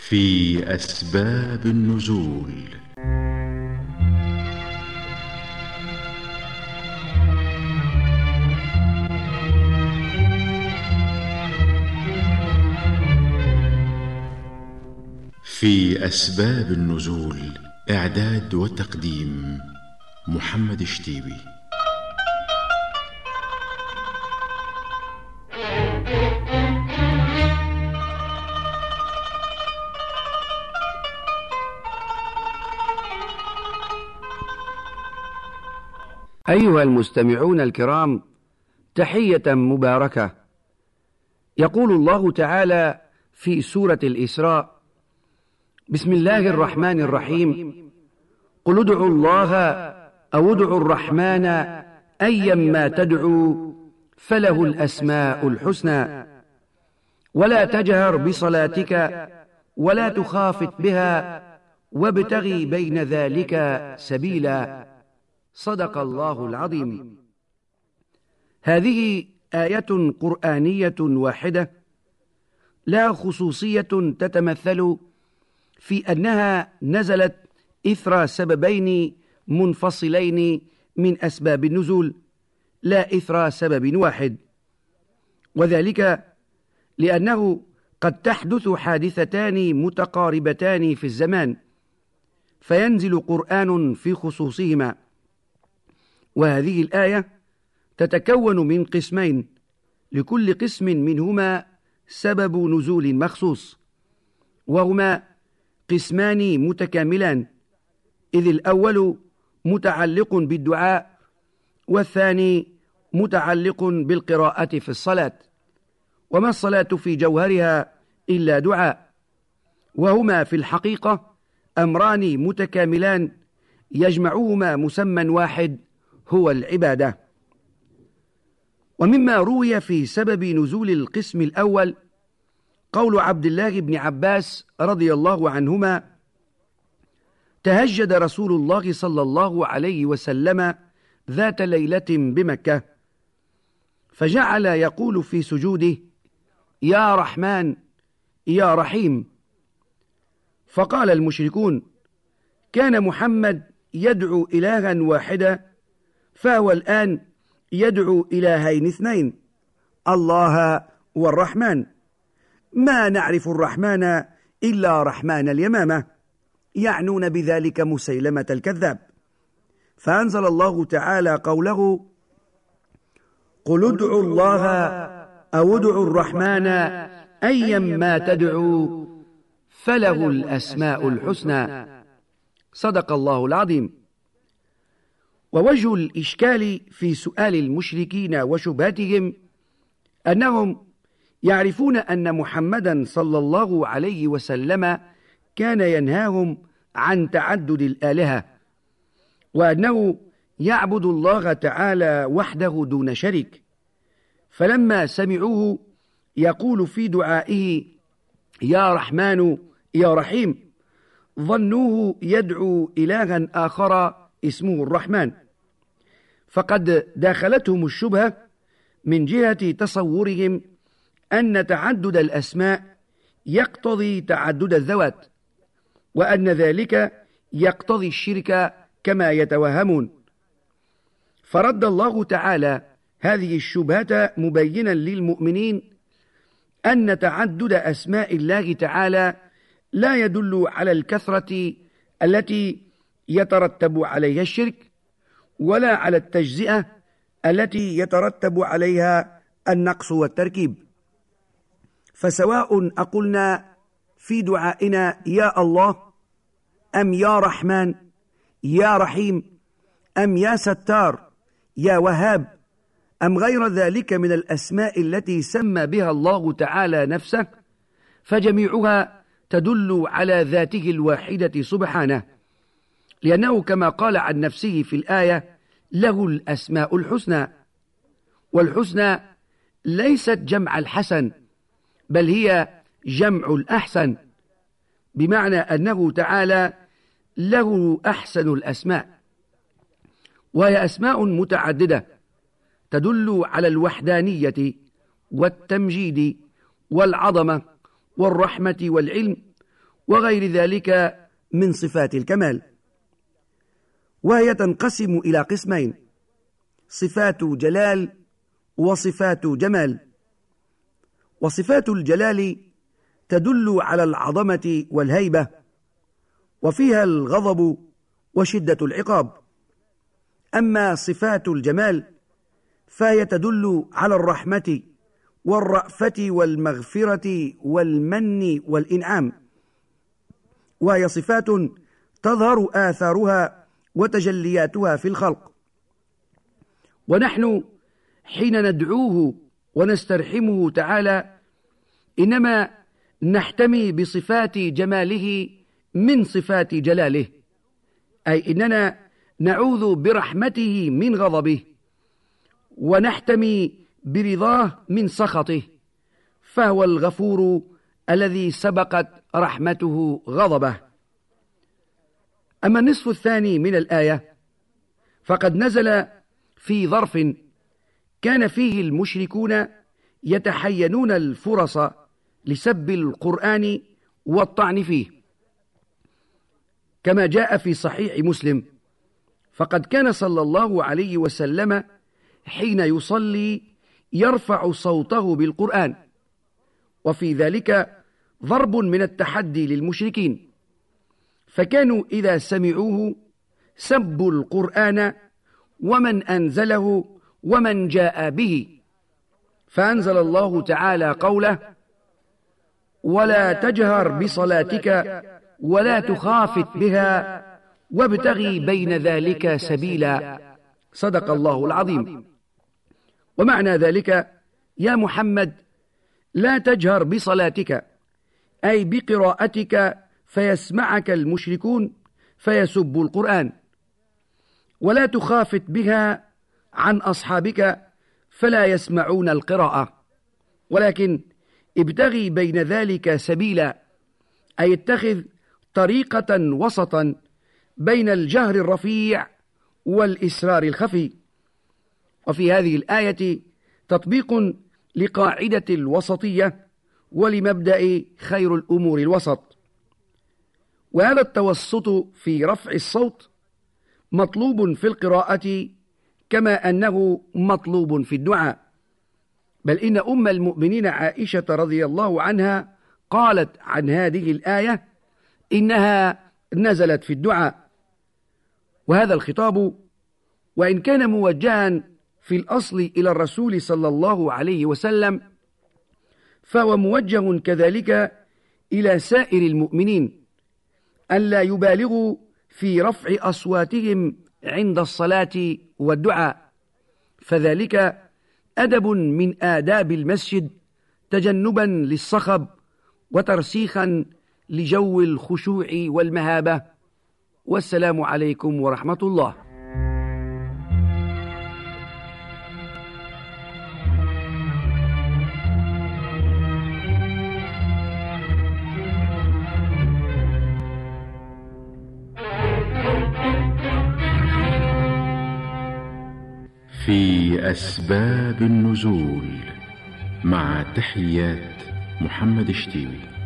في أسباب النزول. في أسباب النزول، إعداد وتقديم محمد الشتيبي. أيها المستمعون الكرام، تحية مباركة. يقول الله تعالى في سورة الإسراء: بسم الله الرحمن الرحيم، قل ادعوا الله أو ادعوا الرحمن أيما تدعوا فله الأسماء الحسنى، ولا تجهر بصلاتك ولا تخافت بها وابتغي بين ذلك سبيلا. صدق الله العظيم. هذه آية قرآنية واحدة لها خصوصية تتمثل في أنها نزلت إثر سببين منفصلين من أسباب النزول، لا إثر سبب واحد، وذلك لأنه قد تحدث حادثتان متقاربتان في الزمان فينزل قرآن في خصوصهما. وهذه الآية تتكون من قسمين، لكل قسم منهما سبب نزول مخصوص، وهما قسمان متكاملان، إذ الأول متعلق بالدعاء والثاني متعلق بالقراءة في الصلاة. وما الصلاة في جوهرها إلا دعاء، وهما في الحقيقة أمران متكاملان يجمعهما مسمى واحد هو العبادة. ومما روي في سبب نزول القسم الأول قول عبد الله بن عباس رضي الله عنهما: تهجد رسول الله صلى الله عليه وسلم ذات ليلة بمكة، فجعل يقول في سجوده: يا رحمن يا رحيم. فقال المشركون: كان محمد يدعو إلها واحدا، فهو الآن يدعو إلهين اثنين، الله والرحمن، ما نعرف الرحمن إلا رحمن اليمامة، يعنون بذلك مسيلمة الكذاب. فأنزل الله تعالى قوله: قل ادعوا الله أو ادعوا الرحمن أيما تدعوا فله الأسماء الحسنى. صدق الله العظيم. ووجه الإشكال في سؤال المشركين وشبهتهم أنهم يعرفون أن محمدا صلى الله عليه وسلم كان ينهاهم عن تعدد الآلهة، وأنه يعبد الله تعالى وحده دون شريك، فلما سمعوه يقول في دعائه: يا رحمن يا رحيم، ظنوه يدعو إلها آخر اسمه الرحمن، فقد داخلتهم الشبهة من جهة تصورهم أن تعدد الأسماء يقتضي تعدد الذوات، وأن ذلك يقتضي الشرك كما يتوهمون. فرد الله تعالى هذه الشبهة مبينا للمؤمنين أن تعدد أسماء الله تعالى لا يدل على الكثرة التي يترتب عليها الشرك، ولا على التجزئة التي يترتب عليها النقص والتركيب. فسواء أقلنا في دعائنا يا الله، أم يا رحمن يا رحيم، أم يا ستار يا وهاب، أم غير ذلك من الأسماء التي سمى بها الله تعالى نفسه، فجميعها تدل على ذاته الواحدة سبحانه، لأنه كما قال عن نفسه في الآية: له الأسماء الحسنى. والحسنى ليست جمع الحسن، بل هي جمع الأحسن، بمعنى أنه تعالى له أحسن الأسماء، وهي أسماء متعددة تدل على الوحدانية والتمجيد والعظمة والرحمة والعلم وغير ذلك من صفات الكمال، وهي تنقسم إلى قسمين: صفات جلال وصفات جمال. وصفات الجلال تدل على العظمة والهيبة، وفيها الغضب وشدة العقاب. أما صفات الجمال فهي تدل على الرحمة والرأفة والمغفرة والمن والإنعام، وهي صفات تظهر آثارها وتجلياتها في الخلق. ونحن حين ندعوه ونسترحمه تعالى إنما نحتمي بصفات جماله من صفات جلاله، أي إننا نعوذ برحمته من غضبه، ونحتمي برضاه من سخطه، فهو الغفور الذي سبقت رحمته غضبه. أما النصف الثاني من الآية فقد نزل في ظرف كان فيه المشركون يتحينون الفرص لسب القرآن والطعن فيه، كما جاء في صحيح مسلم: فقد كان صلى الله عليه وسلم حين يصلي يرفع صوته بالقرآن، وفي ذلك ضرب من التحدي للمشركين، فكانوا إذا سمعوه سبوا القرآن ومن أنزله ومن جاء به، فأنزل الله تعالى قوله: ولا تجهر بصلاتك ولا تخافت بها وابتغي بين ذلك سبيلا، صدق الله العظيم. ومعنى ذلك: يا محمد لا تجهر بصلاتك، أي بقراءتك فيسمعك المشركون فيسبوا القرآن، ولا تخافت بها عن أصحابك فلا يسمعون القراءة، ولكن ابتغي بين ذلك سبيلا، أي اتخذ طريقة وسطا بين الجهر الرفيع والإسرار الخفي. وفي هذه الآية تطبيق لقاعدة الوسطية ولمبدأ خير الأمور الوسط، وهذا التوسط في رفع الصوت مطلوب في القراءة كما أنه مطلوب في الدعاء. بل إن أم المؤمنين عائشة رضي الله عنها قالت عن هذه الآية إنها نزلت في الدعاء. وهذا الخطاب وإن كان موجها في الأصل إلى الرسول صلى الله عليه وسلم، فهو موجه كذلك إلى سائر المؤمنين ألا يبالغوا في رفع أصواتهم عند الصلاة والدعاء، فذلك أدب من آداب المسجد، تجنبا للصخب وترسيخا لجو الخشوع والمهابة. والسلام عليكم ورحمة الله. في أسباب النزول، مع تحيات محمد شتيبي.